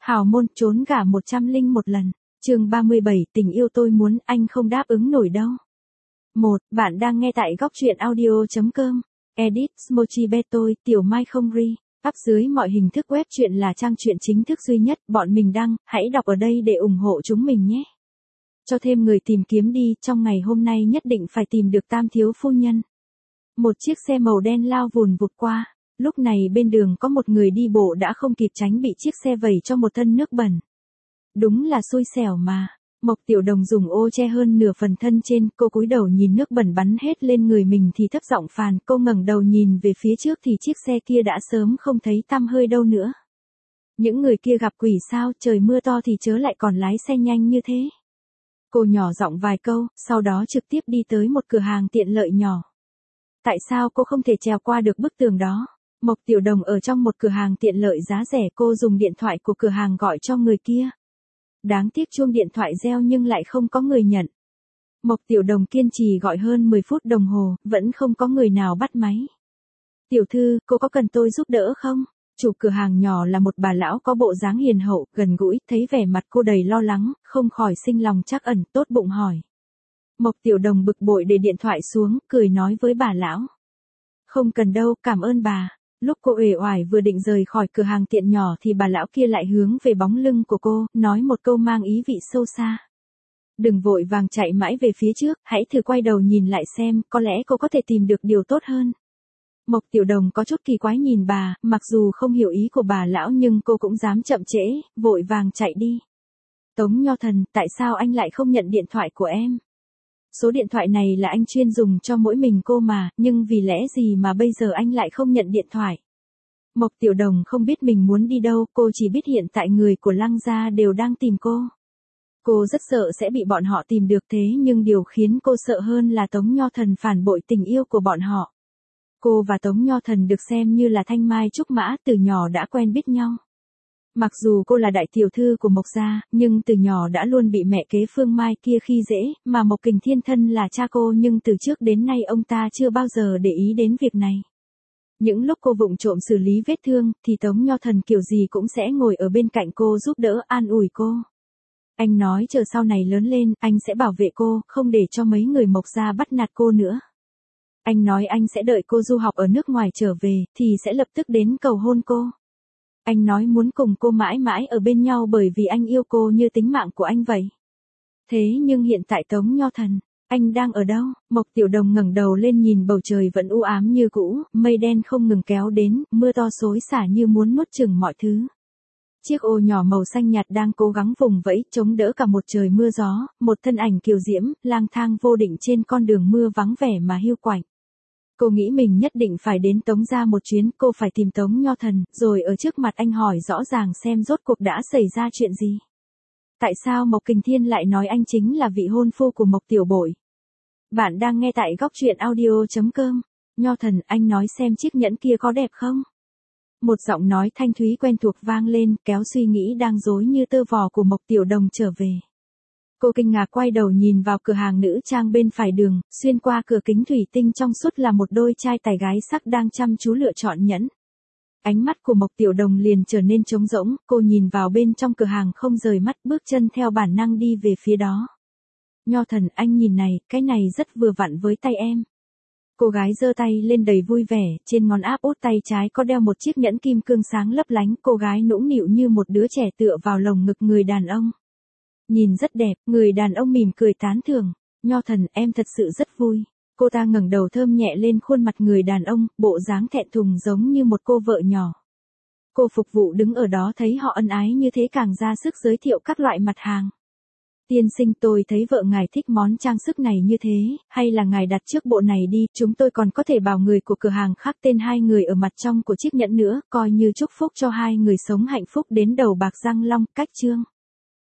Hào môn trốn gả 101 lần. Chương 37, tình yêu tôi muốn anh không đáp ứng nổi đâu. 1. Bạn đang nghe tại góc truyện audio.com. Edit, Smochi Betoi, Tiểu Mai không ri. Up dưới mọi hình thức web truyện là trang truyện chính thức duy nhất bọn mình đăng, hãy đọc ở đây để ủng hộ chúng mình nhé. Cho thêm người tìm kiếm đi, trong ngày hôm nay nhất định phải tìm được tam thiếu phu nhân. Một chiếc xe màu đen lao vùn vụt qua. Lúc này bên đường có một người đi bộ đã không kịp tránh bị chiếc xe vẩy cho một thân nước bẩn. Đúng là xui xẻo mà. Mộc Tiểu Đồng dùng ô che hơn nửa phần thân trên, cô cúi đầu nhìn nước bẩn bắn hết lên người mình thì thấp giọng phàn, cô ngẩng đầu nhìn về phía trước thì chiếc xe kia đã sớm không thấy tăm hơi đâu nữa. Những người kia gặp quỷ sao, trời mưa to thì chớ lại còn lái xe nhanh như thế. Cô nhỏ giọng vài câu, sau đó trực tiếp đi tới một cửa hàng tiện lợi nhỏ. Tại sao cô không thể trèo qua được bức tường đó? Mộc Tiểu Đồng ở trong một cửa hàng tiện lợi giá rẻ, cô dùng điện thoại của cửa hàng gọi cho người kia. Đáng tiếc chuông điện thoại reo nhưng lại không có người nhận. Mộc Tiểu Đồng kiên trì gọi hơn 10 phút đồng hồ, vẫn không có người nào bắt máy. Tiểu thư, cô có cần tôi giúp đỡ không? Chủ cửa hàng nhỏ là một bà lão có bộ dáng hiền hậu, gần gũi, thấy vẻ mặt cô đầy lo lắng, không khỏi sinh lòng trắc ẩn, tốt bụng hỏi. Mộc Tiểu Đồng bực bội để điện thoại xuống, cười nói với bà lão. Không cần đâu, cảm ơn bà. Lúc cô uể oải vừa định rời khỏi cửa hàng tiện nhỏ thì bà lão kia lại hướng về bóng lưng của cô, nói một câu mang ý vị sâu xa. Đừng vội vàng chạy mãi về phía trước, hãy thử quay đầu nhìn lại xem, có lẽ cô có thể tìm được điều tốt hơn. Mộc Tiểu Đồng có chút kỳ quái nhìn bà, mặc dù không hiểu ý của bà lão nhưng cô cũng dám chậm trễ, vội vàng chạy đi. Tống Nho Thần, tại sao anh lại không nhận điện thoại của em? Số điện thoại này là anh chuyên dùng cho mỗi mình cô mà, nhưng vì lẽ gì mà bây giờ anh lại không nhận điện thoại? Mộc Tiểu Đồng không biết mình muốn đi đâu, cô chỉ biết hiện tại người của Lăng gia đều đang tìm cô. Cô rất sợ sẽ bị bọn họ tìm được, thế nhưng điều khiến cô sợ hơn là Tống Nho Thần phản bội tình yêu của bọn họ. Cô và Tống Nho Thần được xem như là thanh mai trúc mã, từ nhỏ đã quen biết nhau. Mặc dù cô là đại tiểu thư của Mộc gia, nhưng từ nhỏ đã luôn bị mẹ kế Phương Mai kia khi dễ, mà Mộc Kình Thiên thân là cha cô nhưng từ trước đến nay ông ta chưa bao giờ để ý đến việc này. Những lúc cô vụng trộm xử lý vết thương, thì Tống Nho Thần kiểu gì cũng sẽ ngồi ở bên cạnh cô giúp đỡ an ủi cô. Anh nói chờ sau này lớn lên, anh sẽ bảo vệ cô, không để cho mấy người Mộc gia bắt nạt cô nữa. Anh nói anh sẽ đợi cô du học ở nước ngoài trở về, thì sẽ lập tức đến cầu hôn cô. Anh nói muốn cùng cô mãi mãi ở bên nhau bởi vì anh yêu cô như tính mạng của anh vậy. Thế nhưng hiện tại Tống Nho Thần, anh đang ở đâu? Mộc Tiểu Đồng ngẩng đầu lên nhìn bầu trời vẫn u ám như cũ, mây đen không ngừng kéo đến, mưa to xối xả như muốn nuốt chửng mọi thứ. Chiếc ô nhỏ màu xanh nhạt đang cố gắng vùng vẫy, chống đỡ cả một trời mưa gió, một thân ảnh kiều diễm, lang thang vô định trên con đường mưa vắng vẻ mà hiu quạnh. Cô nghĩ mình nhất định phải đến Tống gia một chuyến, cô phải tìm Tống Nho Thần, rồi ở trước mặt anh hỏi rõ ràng xem rốt cuộc đã xảy ra chuyện gì. Tại sao Mộc Kình Thiên lại nói anh chính là vị hôn phu của Mộc Tiểu Bội? Bạn đang nghe tại góc truyện audio.com. Nho Thần, anh nói xem chiếc nhẫn kia có đẹp không? Một giọng nói thanh thúy quen thuộc vang lên, kéo suy nghĩ đang rối như tơ vò của Mộc Tiểu Đồng trở về. Cô kinh ngạc quay đầu nhìn vào cửa hàng nữ trang bên phải đường, xuyên qua cửa kính thủy tinh trong suốt là một đôi trai tài gái sắc đang chăm chú lựa chọn nhẫn. Ánh mắt của Mộc Tiểu Đồng liền trở nên trống rỗng, cô nhìn vào bên trong cửa hàng không rời mắt, bước chân theo bản năng đi về phía đó. Nho Thần, anh nhìn này, cái này rất vừa vặn với tay em. Cô gái giơ tay lên đầy vui vẻ, trên ngón áp út tay trái có đeo một chiếc nhẫn kim cương sáng lấp lánh, cô gái nũng nịu như một đứa trẻ tựa vào lồng ngực người đàn ông. Nhìn rất đẹp, người đàn ông mỉm cười tán thưởng. Nho Thần, em thật sự rất vui. Cô ta ngẩng đầu thơm nhẹ lên khuôn mặt người đàn ông, bộ dáng thẹn thùng giống như một cô vợ nhỏ. Cô phục vụ đứng ở đó thấy họ ân ái như thế càng ra sức giới thiệu các loại mặt hàng. Tiên sinh, tôi thấy vợ ngài thích món trang sức này như thế, hay là ngài đặt trước bộ này đi, chúng tôi còn có thể bảo người của cửa hàng khắc tên hai người ở mặt trong của chiếc nhẫn nữa, coi như chúc phúc cho hai người sống hạnh phúc đến đầu bạc răng long, cách chương.